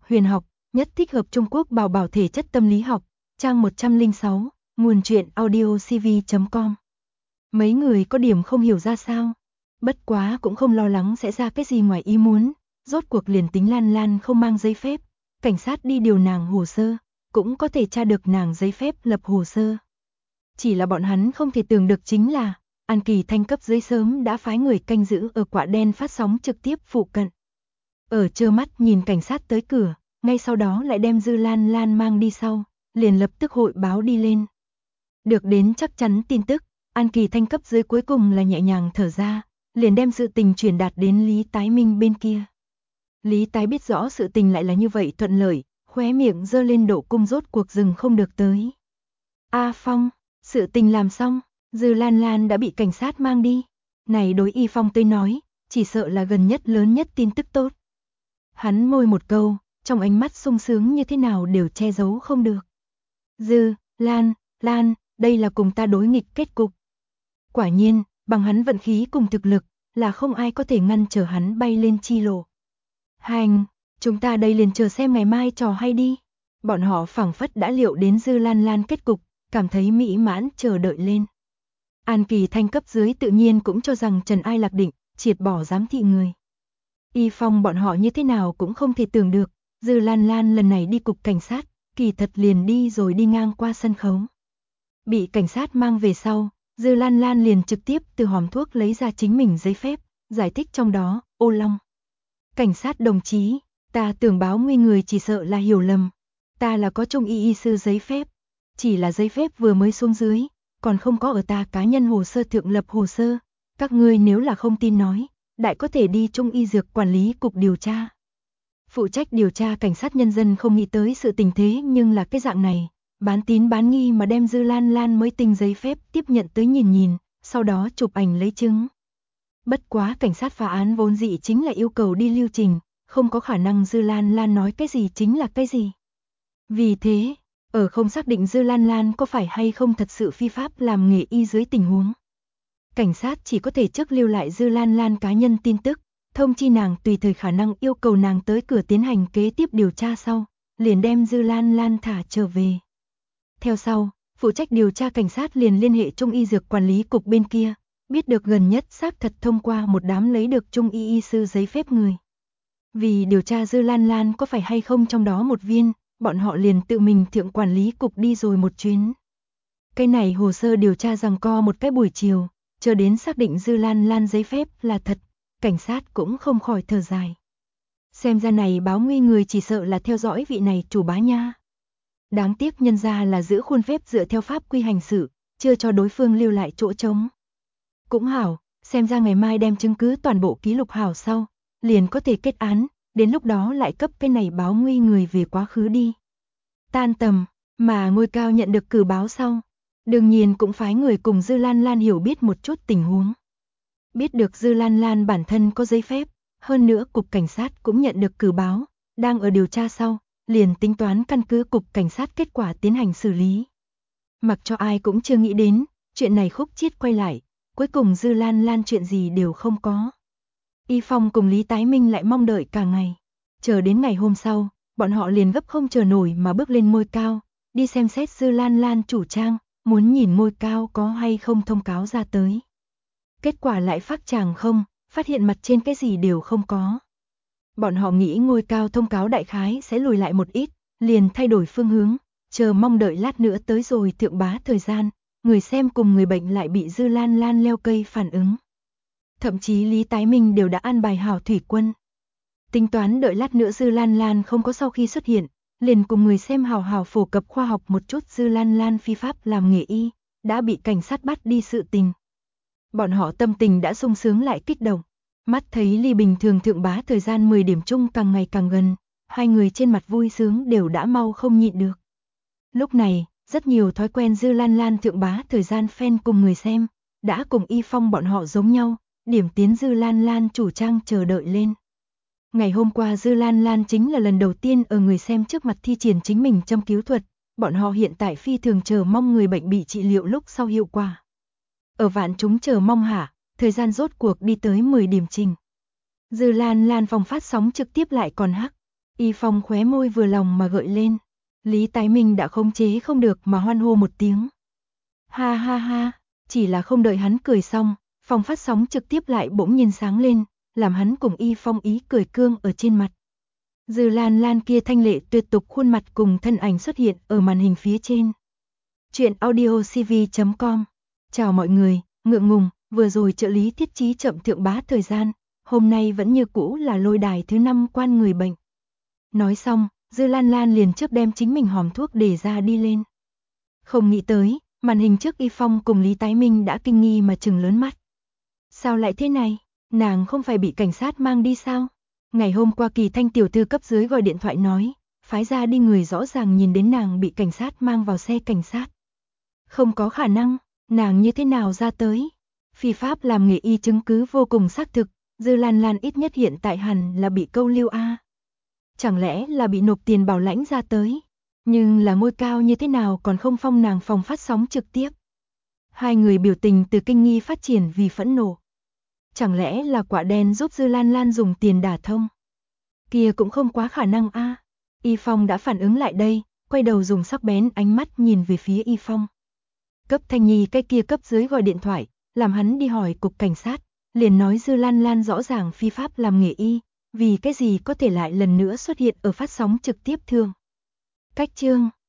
huyền học, nhất thích hợp Trung Quốc bảo bảo thể chất tâm lý học, trang 106, nguồn truyện audiocv.com. Mấy người có điểm không hiểu ra sao, bất quá cũng không lo lắng sẽ ra cái gì ngoài ý muốn, rốt cuộc liền tính Lan Lan không mang giấy phép, cảnh sát đi điều nàng hồ sơ, cũng có thể tra được nàng giấy phép lập hồ sơ. Chỉ là bọn hắn không thể tưởng được chính là, An Kỳ Thanh cấp dưới sớm đã phái người canh giữ ở quả đen phát sóng trực tiếp phụ cận. Ở trơ mắt nhìn cảnh sát tới cửa, ngay sau đó lại đem Dư Lan Lan mang đi sau, liền lập tức hội báo đi lên. Được đến chắc chắn tin tức, An Kỳ Thanh cấp dưới cuối cùng là nhẹ nhàng thở ra, liền đem sự tình truyền đạt đến Lý Tái Minh bên kia. Lý Tái biết rõ sự tình lại là như vậy thuận lợi, khóe miệng giơ lên độ cung rốt cuộc dừng không được tới. A Phong, sự tình làm xong, Dư Lan Lan đã bị cảnh sát mang đi. Này đối Y Phong tới nói, chỉ sợ là gần nhất lớn nhất tin tức tốt. Hắn môi một câu, trong ánh mắt sung sướng như thế nào đều che giấu không được. Dư, Lan, đây là cùng ta đối nghịch kết cục. Quả nhiên, bằng hắn vận khí cùng thực lực, là không ai có thể ngăn trở hắn bay lên chi lộ. Hành, chúng ta đây liền chờ xem ngày mai trò hay đi. Bọn họ phảng phất đã liệu đến Dư Lan Lan kết cục, cảm thấy mỹ mãn chờ đợi lên. An Kỳ Thanh cấp dưới tự nhiên cũng cho rằng Trần Ai Lạc định, triệt bỏ giám thị người. Y Phong bọn họ như thế nào cũng không thể tưởng được, Dư Lan Lan lần này đi cục cảnh sát, kỳ thật liền đi rồi đi ngang qua sân khấu. Bị cảnh sát mang về sau, Dư Lan Lan liền trực tiếp từ hòm thuốc lấy ra chính mình giấy phép, giải thích trong đó, ô long. Cảnh sát đồng chí, ta tưởng báo nguy người chỉ sợ là hiểu lầm. Ta là có trung y sư giấy phép, chỉ là giấy phép vừa mới xuống dưới, còn không có ở ta cá nhân hồ sơ thượng lập hồ sơ. Các ngươi nếu là không tin nói, đại có thể đi Trung y dược quản lý cục điều tra. Phụ trách điều tra cảnh sát nhân dân không nghĩ tới sự tình thế nhưng là cái dạng này, bán tín bán nghi mà đem Dư Lan Lan mới tinh giấy phép tiếp nhận tới nhìn, sau đó chụp ảnh lấy chứng. Bất quá cảnh sát phá án vốn dĩ chính là yêu cầu đi lưu trình, không có khả năng Dư Lan Lan nói cái gì chính là cái gì. Vì thế, ở không xác định Dư Lan Lan có phải hay không thật sự phi pháp làm nghề y dưới tình huống, cảnh sát chỉ có thể trước lưu lại Dư Lan Lan cá nhân tin tức, thông chi nàng tùy thời khả năng yêu cầu nàng tới cửa tiến hành kế tiếp điều tra sau, liền đem Dư Lan Lan thả trở về. Theo sau, phụ trách điều tra cảnh sát liền liên hệ Trung y dược quản lý cục bên kia, biết được gần nhất xác thật thông qua một đám lấy được Trung y sư giấy phép người. Vì điều tra Dư Lan Lan có phải hay không trong đó một viên, bọn họ liền tự mình thượng quản lý cục đi rồi một chuyến. Cái này hồ sơ điều tra giằng co một cái buổi chiều, chờ đến xác định Dư Lan Lan giấy phép là thật, cảnh sát cũng không khỏi thở dài. Xem ra này báo nguy người chỉ sợ là theo dõi vị này chủ bá nha. Đáng tiếc nhân ra là giữ khuôn phép dựa theo pháp quy hành sự, chưa cho đối phương lưu lại chỗ trống. Cũng hảo, xem ra ngày mai đem chứng cứ toàn bộ ký lục hảo sau, liền có thể kết án, đến lúc đó lại cấp cái này báo nguy người về quá khứ đi. Tan tầm, mà Ngôi Cao nhận được cử báo sau, đương nhiên cũng phái người cùng Dư Lan Lan hiểu biết một chút tình huống. Biết được Dư Lan Lan bản thân có giấy phép, hơn nữa cục cảnh sát cũng nhận được cử báo, đang ở điều tra sau, liền tính toán căn cứ cục cảnh sát kết quả tiến hành xử lý. Mặc cho ai cũng chưa nghĩ đến, chuyện này khúc chiết quay lại, cuối cùng Dư Lan Lan chuyện gì đều không có. Y Phong cùng Lý Tái Minh lại mong đợi cả ngày. Chờ đến ngày hôm sau, bọn họ liền gấp không chờ nổi mà bước lên Ngôi Cao, đi xem xét Dư Lan Lan chủ trang, muốn nhìn Ngôi Cao có hay không thông cáo ra tới. Kết quả lại phát chàng không, phát hiện mặt trên cái gì đều không có. Bọn họ nghĩ Ngôi Cao thông cáo đại khái sẽ lùi lại một ít, liền thay đổi phương hướng, chờ mong đợi lát nữa tới rồi thượng bá thời gian, người xem cùng người bệnh lại bị Dư Lan Lan leo cây phản ứng. Thậm chí Lý Tái Minh đều đã an bài hảo thủy quân. Tính toán đợi lát nữa Dư Lan Lan không có sau khi xuất hiện, liền cùng người xem hào hào phổ cập khoa học một chút Dư Lan Lan phi pháp làm nghề y, đã bị cảnh sát bắt đi sự tình. Bọn họ tâm tình đã sung sướng lại kích động, mắt thấy ly bình thường thượng bá thời gian 10 điểm chung càng ngày càng gần, hai người trên mặt vui sướng đều đã mau không nhịn được. Lúc này, rất nhiều thói quen Dư Lan Lan thượng bá thời gian fan cùng người xem, đã cùng Y Phong bọn họ giống nhau, điểm tiến Dư Lan Lan chủ trang chờ đợi lên. Ngày hôm qua Dư Lan Lan chính là lần đầu tiên ở người xem trước mặt thi triển chính mình châm cứu thuật, bọn họ hiện tại phi thường chờ mong người bệnh bị trị liệu lúc sau hiệu quả. Ở vạn chúng chờ mong hạ, thời gian rốt cuộc đi tới 10 điểm trình. Dư Lan Lan phòng phát sóng trực tiếp lại còn hắc, Y Phong khóe môi vừa lòng mà gợi lên. Lý Tái Minh đã khống chế không được mà hoan hô một tiếng. Ha ha ha, chỉ là không đợi hắn cười xong, phòng phát sóng trực tiếp lại bỗng nhiên sáng lên, làm hắn cùng Y Phong ý cười cương ở trên mặt. Dư Lan Lan kia thanh lệ tuyệt tục khuôn mặt cùng thân ảnh xuất hiện ở màn hình phía trên. Chuyện audio cv.com. Chào mọi người, ngượng ngùng, vừa rồi trợ lý thiết trí chậm thượng bá thời gian, hôm nay vẫn như cũ là lôi đài thứ 5 quan người bệnh. Nói xong, Dư Lan Lan liền chớp đem chính mình hòm thuốc để ra đi lên. Không nghĩ tới, màn hình trước Y Phong cùng Lý Tái Minh đã kinh nghi mà trừng lớn mắt. Sao lại thế này, nàng không phải bị cảnh sát mang đi sao? Ngày hôm qua Kỳ Thanh tiểu thư cấp dưới gọi điện thoại nói, phái ra đi người rõ ràng nhìn đến nàng bị cảnh sát mang vào xe cảnh sát. Không có khả năng, nàng như thế nào ra tới? Phi pháp làm nghề y chứng cứ vô cùng xác thực, Dư Lan Lan ít nhất hiện tại hẳn là bị câu lưu a. Chẳng lẽ là bị nộp tiền bảo lãnh ra tới? Nhưng là ngôi cao như thế nào còn không phong nàng phòng phát sóng trực tiếp? Hai người biểu tình từ kinh nghi phát triển vì phẫn nộ. Chẳng lẽ là quả đen giúp Dư Lan Lan dùng tiền đả thông? Kia cũng không quá khả năng a. Y Phong đã phản ứng lại đây, quay đầu dùng sắc bén ánh mắt nhìn về phía Y Phong. Cấp Thanh Nhi cái kia cấp dưới gọi điện thoại, làm hắn đi hỏi cục cảnh sát, liền nói Dư Lan Lan rõ ràng phi pháp làm nghề y, vì cái gì có thể lại lần nữa xuất hiện ở phát sóng trực tiếp thường. Cách chương